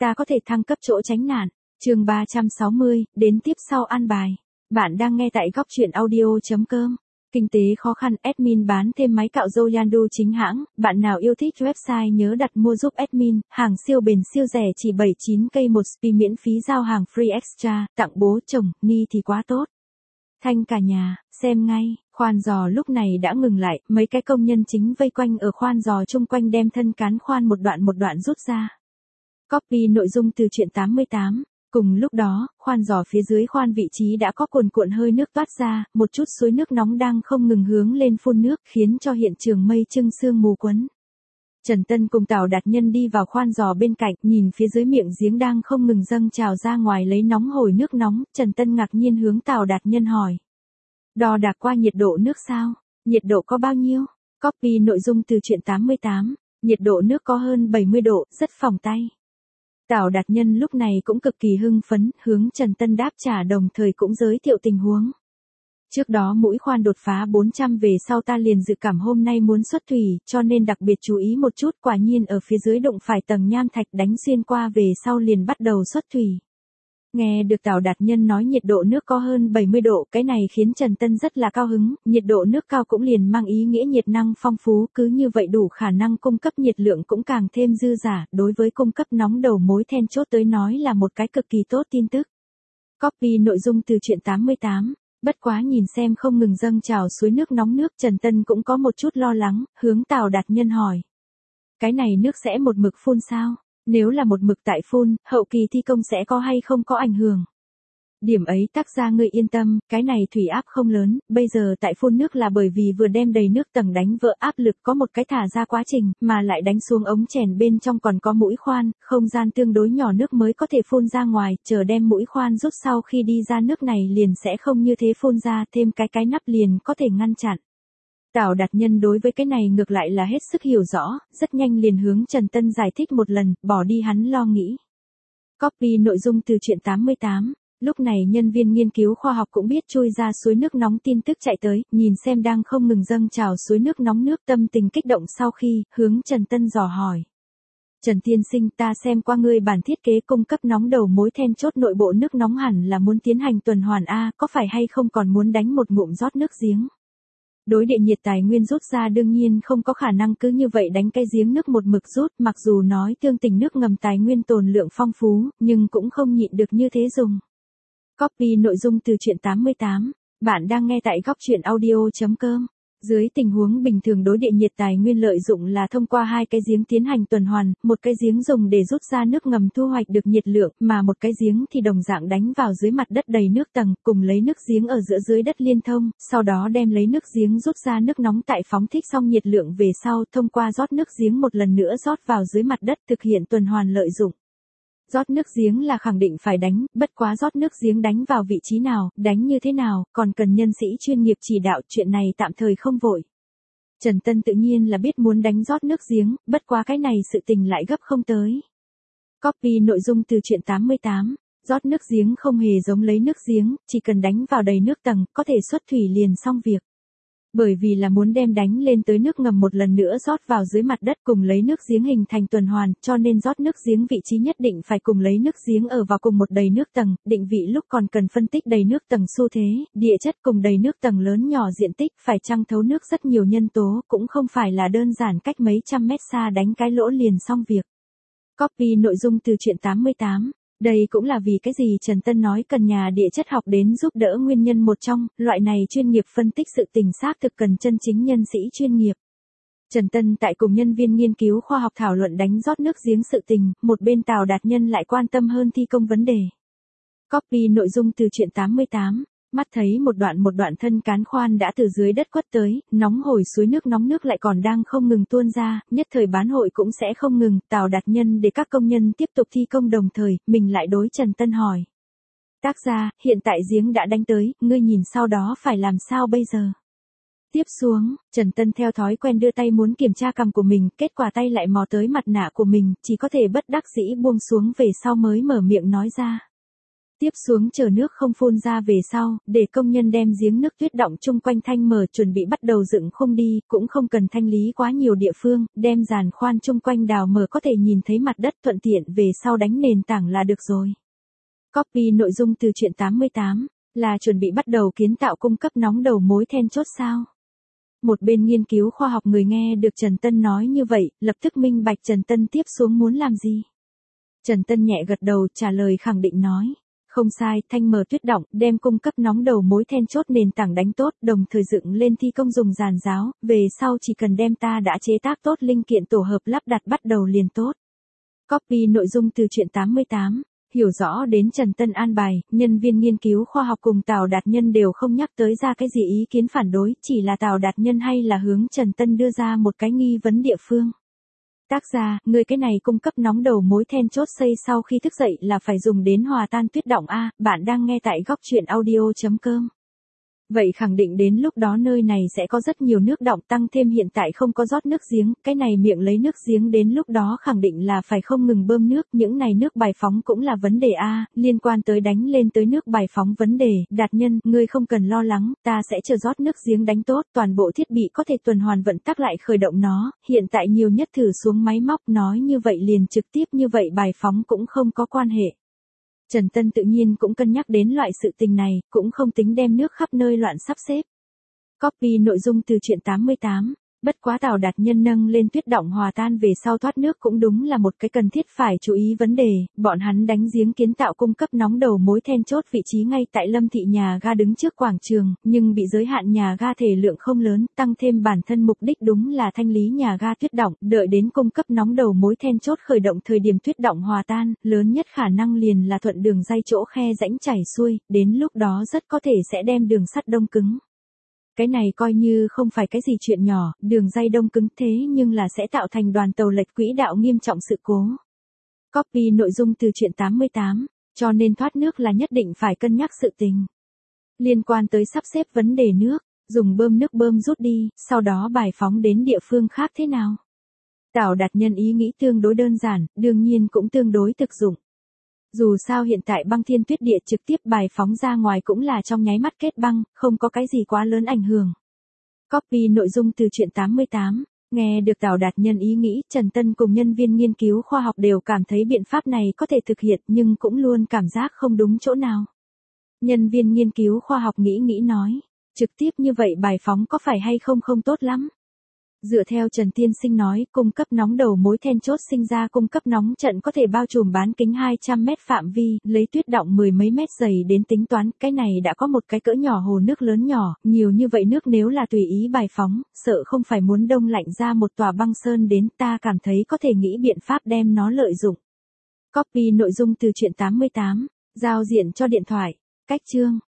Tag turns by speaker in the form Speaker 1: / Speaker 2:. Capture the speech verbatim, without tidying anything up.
Speaker 1: ta có thể thăng cấp chỗ tránh nạn. Chương ba trăm sáu mươi, đến tiếp sau an bài. Bạn đang nghe tại góc truyện audio.com. Kinh tế khó khăn, admin bán thêm máy cạo râu Yandu chính hãng, bạn nào yêu thích website nhớ đặt mua giúp admin, hàng siêu bền siêu rẻ chỉ bảy mươi chín k một spi miễn phí giao hàng free extra, tặng bố chồng, ni thì quá tốt. Thanh cả nhà, xem ngay, khoan giò lúc này đã ngừng lại, mấy cái công nhân chính vây quanh ở khoan giò chung quanh đem thân cán khoan một đoạn một đoạn rút ra. Copy nội dung từ truyện tám mươi tám. Cùng lúc đó, khoan giò phía dưới khoan vị trí đã có cuồn cuộn hơi nước toát ra, một chút suối nước nóng đang không ngừng hướng lên phun nước, khiến cho hiện trường mây trưng sương mù quấn. Trần Tân cùng Tào Đạt Nhân đi vào khoan giò bên cạnh, nhìn phía dưới miệng giếng đang không ngừng dâng trào ra ngoài lấy nóng hổi nước nóng, Trần Tân ngạc nhiên hướng Tào Đạt Nhân hỏi. Đo đạc qua nhiệt độ nước sao? Nhiệt độ có bao nhiêu? Copy nội dung từ truyện tám mươi tám. Nhiệt độ nước có hơn bảy mươi độ, rất phòng tay. Tào Đạt Nhân lúc này cũng cực kỳ hưng phấn, hướng Trần Tân đáp trả đồng thời cũng giới thiệu tình huống. Trước đó mũi khoan đột phá bốn trăm về sau ta liền dự cảm hôm nay muốn xuất thủy, cho nên đặc biệt chú ý một chút, quả nhiên ở phía dưới đụng phải tầng nham thạch đánh xuyên qua về sau liền bắt đầu xuất thủy. Nghe được Tào Đạt Nhân nói nhiệt độ nước có hơn bảy mươi độ, cái này khiến Trần Tân rất là cao hứng, nhiệt độ nước cao cũng liền mang ý nghĩa nhiệt năng phong phú, cứ như vậy đủ khả năng cung cấp nhiệt lượng cũng càng thêm dư dả, đối với cung cấp nóng đầu mối then chốt tới nói là một cái cực kỳ tốt tin tức. Copy nội dung từ truyện tám mươi tám. Bất quá nhìn xem không ngừng dâng trào suối nước nóng nước, Trần Tân cũng có một chút lo lắng, hướng Tào Đạt Nhân hỏi. Cái này nước sẽ một mực phun sao? Nếu là một mực tại phun, hậu kỳ thi công sẽ có hay không có ảnh hưởng? Điểm ấy tác gia ngươi yên tâm, cái này thủy áp không lớn, bây giờ tại phun nước là bởi vì vừa đem đầy nước tầng đánh vỡ áp lực có một cái thả ra quá trình, mà lại đánh xuống ống chèn bên trong còn có mũi khoan, không gian tương đối nhỏ nước mới có thể phun ra ngoài, chờ đem mũi khoan rút sau khi đi ra nước này liền sẽ không như thế phun ra, thêm cái cái nắp liền có thể ngăn chặn. Tào Đạt Nhân đối với cái này ngược lại là hết sức hiểu rõ, rất nhanh liền hướng Trần Tân giải thích một lần, bỏ đi hắn lo nghĩ. Copy nội dung từ truyện tám mươi tám. Lúc này nhân viên nghiên cứu khoa học cũng biết chui ra suối nước nóng tin tức chạy tới, nhìn xem đang không ngừng dâng trào suối nước nóng nước, tâm tình kích động sau khi, hướng Trần Tân dò hỏi. Trần tiên sinh, ta xem qua ngươi bản thiết kế cung cấp nóng đầu mối then chốt nội bộ nước nóng hẳn là muốn tiến hành tuần hoàn A, có phải hay không còn muốn đánh một ngụm rót nước giếng? Đối địa nhiệt tài nguyên rút ra đương nhiên không có khả năng cứ như vậy đánh cái giếng nước một mực rút, mặc dù nói tương tình nước ngầm tài nguyên tồn lượng phong phú, nhưng cũng không nhịn được như thế dùng. Copy nội dung từ truyện tám mươi tám. Bạn đang nghe tại góc truyện audio.com. Dưới tình huống bình thường đối địa nhiệt tài nguyên lợi dụng là thông qua hai cái giếng tiến hành tuần hoàn, một cái giếng dùng để rút ra nước ngầm thu hoạch được nhiệt lượng, mà một cái giếng thì đồng dạng đánh vào dưới mặt đất đầy nước tầng, cùng lấy nước giếng ở giữa dưới đất liên thông, sau đó đem lấy nước giếng rút ra nước nóng tại phóng thích xong nhiệt lượng về sau, thông qua rót nước giếng một lần nữa rót vào dưới mặt đất thực hiện tuần hoàn lợi dụng. Rót nước giếng là khẳng định phải đánh, bất quá rót nước giếng đánh vào vị trí nào, đánh như thế nào, còn cần nhân sĩ chuyên nghiệp chỉ đạo, chuyện này tạm thời không vội. Trần Tân tự nhiên là biết muốn đánh rót nước giếng, bất quá cái này sự tình lại gấp không tới. Copy nội dung từ truyện tám mươi tám. Rót nước giếng không hề giống lấy nước giếng, chỉ cần đánh vào đầy nước tầng, có thể xuất thủy liền xong việc. Bởi vì là muốn đem đánh lên tới nước ngầm một lần nữa rót vào dưới mặt đất cùng lấy nước giếng hình thành tuần hoàn, cho nên rót nước giếng vị trí nhất định phải cùng lấy nước giếng ở vào cùng một đầy nước tầng, định vị lúc còn cần phân tích đầy nước tầng xu thế, địa chất cùng đầy nước tầng lớn nhỏ diện tích, phải chăng thấu nước rất nhiều nhân tố, cũng không phải là đơn giản cách mấy trăm mét xa đánh cái lỗ liền xong việc. Copy nội dung từ truyện tám mươi tám. Đây cũng là vì cái gì Trần Tân nói cần nhà địa chất học đến giúp đỡ nguyên nhân một trong, loại này chuyên nghiệp phân tích sự tình xác thực cần chân chính nhân sĩ chuyên nghiệp. Trần Tân tại cùng nhân viên nghiên cứu khoa học thảo luận đánh rót nước giếng sự tình, một bên Tào Đạt Nhân lại quan tâm hơn thi công vấn đề. Copy nội dung từ truyện tám mươi tám. Mắt thấy một đoạn một đoạn thân cán khoan đã từ dưới đất quất tới, nóng hổi suối nước nóng nước lại còn đang không ngừng tuôn ra, nhất thời bán hội cũng sẽ không ngừng, Tào Đạt Nhân để các công nhân tiếp tục thi công đồng thời, mình lại đối Trần Tân hỏi. Tác gia, hiện tại giếng đã đánh tới, ngươi nhìn sau đó phải làm sao bây giờ? Tiếp xuống, Trần Tân theo thói quen đưa tay muốn kiểm tra cằm của mình, kết quả tay lại mò tới mặt nạ của mình, chỉ có thể bất đắc dĩ buông xuống về sau mới mở miệng nói ra. Tiếp xuống chờ nước không phun ra về sau, để công nhân đem giếng nước tuyết đọng chung quanh thanh mở chuẩn bị bắt đầu dựng khung đi, cũng không cần thanh lý quá nhiều địa phương, đem giàn khoan chung quanh đào mở có thể nhìn thấy mặt đất thuận tiện về sau đánh nền tảng là được rồi. Copy nội dung từ truyện tám mươi tám, là chuẩn bị bắt đầu kiến tạo cung cấp nóng đầu mối then chốt sao? Một bên nghiên cứu khoa học người nghe được Trần Tân nói như vậy, lập tức minh bạch Trần Tân tiếp xuống muốn làm gì. Trần Tân nhẹ gật đầu trả lời khẳng định nói. Không sai, thanh mở tuyết đọng, đem cung cấp nóng đầu mối then chốt nền tảng đánh tốt, đồng thời dựng lên thi công dùng giàn giáo, về sau chỉ cần đem ta đã chế tác tốt linh kiện tổ hợp lắp đặt bắt đầu liền tốt. Copy nội dung từ truyện tám mươi tám, hiểu rõ đến Trần Tân an bài, nhân viên nghiên cứu khoa học cùng Tào Đạt Nhân đều không nhắc tới ra cái gì ý kiến phản đối, chỉ là Tào Đạt Nhân hay là hướng Trần Tân đưa ra một cái nghi vấn địa phương. Tác giả, người cái này cung cấp nóng đầu mối then chốt xây sau khi thức dậy là phải dùng đến hòa tan tuyết đọng a, bạn đang nghe tại góc truyện audio chấm com. Vậy khẳng định đến lúc đó nơi này sẽ có rất nhiều nước đọng tăng thêm hiện tại không có rót nước giếng, cái này miệng lấy nước giếng đến lúc đó khẳng định là phải không ngừng bơm nước, những này nước bài phóng cũng là vấn đề a, liên quan tới đánh lên tới nước bài phóng vấn đề, Đạt Nhân, ngươi không cần lo lắng, ta sẽ chờ rót nước giếng đánh tốt, toàn bộ thiết bị có thể tuần hoàn vận tắc lại khởi động nó, hiện tại nhiều nhất thử xuống máy móc nói như vậy liền trực tiếp như vậy bài phóng cũng không có quan hệ. Trần Tân tự nhiên cũng cân nhắc đến loại sự tình này, cũng không tính đem nước khắp nơi loạn sắp xếp. Copy nội dung từ truyện tám mươi tám, bất quá Tào Đạt Nhân nâng lên tuyết đọng hòa tan về sau thoát nước cũng đúng là một cái cần thiết phải chú ý vấn đề, bọn hắn đánh giếng kiến tạo cung cấp nóng đầu mối then chốt vị trí ngay tại Lâm thị nhà ga đứng trước quảng trường, nhưng bị giới hạn nhà ga thể lượng không lớn, tăng thêm bản thân mục đích đúng là thanh lý nhà ga tuyết đọng, đợi đến cung cấp nóng đầu mối then chốt khởi động thời điểm tuyết đọng hòa tan, lớn nhất khả năng liền là thuận đường ray chỗ khe rãnh chảy xuôi, đến lúc đó rất có thể sẽ đem đường sắt đông cứng. Cái này coi như không phải cái gì chuyện nhỏ, đường ray đông cứng thế nhưng là sẽ tạo thành đoàn tàu lệch quỹ đạo nghiêm trọng sự cố. Copy nội dung từ truyện tám mươi tám, cho nên thoát nước là nhất định phải cân nhắc sự tình. Liên quan tới sắp xếp vấn đề nước, dùng bơm nước bơm rút đi, sau đó bài phóng đến địa phương khác thế nào? Tào Đạt Nhân ý nghĩ tương đối đơn giản, đương nhiên cũng tương đối thực dụng. Dù sao hiện tại băng thiên tuyết địa trực tiếp bài phóng ra ngoài cũng là trong nháy mắt kết băng, không có cái gì quá lớn ảnh hưởng. Copy nội dung từ truyện tám mươi tám, nghe được Tào Đạt Nhân ý nghĩ, Trần Tân cùng nhân viên nghiên cứu khoa học đều cảm thấy biện pháp này có thể thực hiện nhưng cũng luôn cảm giác không đúng chỗ nào. Nhân viên nghiên cứu khoa học nghĩ nghĩ nói, trực tiếp như vậy bài phóng có phải hay không không tốt lắm. Dựa theo Trần Tiên Sinh nói, cung cấp nóng đầu mối then chốt sinh ra cung cấp nóng trận có thể bao trùm bán kính hai trăm mét phạm vi, lấy tuyết đọng mười mấy mét dày đến tính toán, cái này đã có một cái cỡ nhỏ hồ nước lớn nhỏ, nhiều như vậy nước nếu là tùy ý bài phóng, sợ không phải muốn đông lạnh ra một tòa băng sơn đến, ta cảm thấy có thể nghĩ biện pháp đem nó lợi dụng. Copy nội dung từ truyện tám mươi tám, giao diện cho điện thoại, cách chương.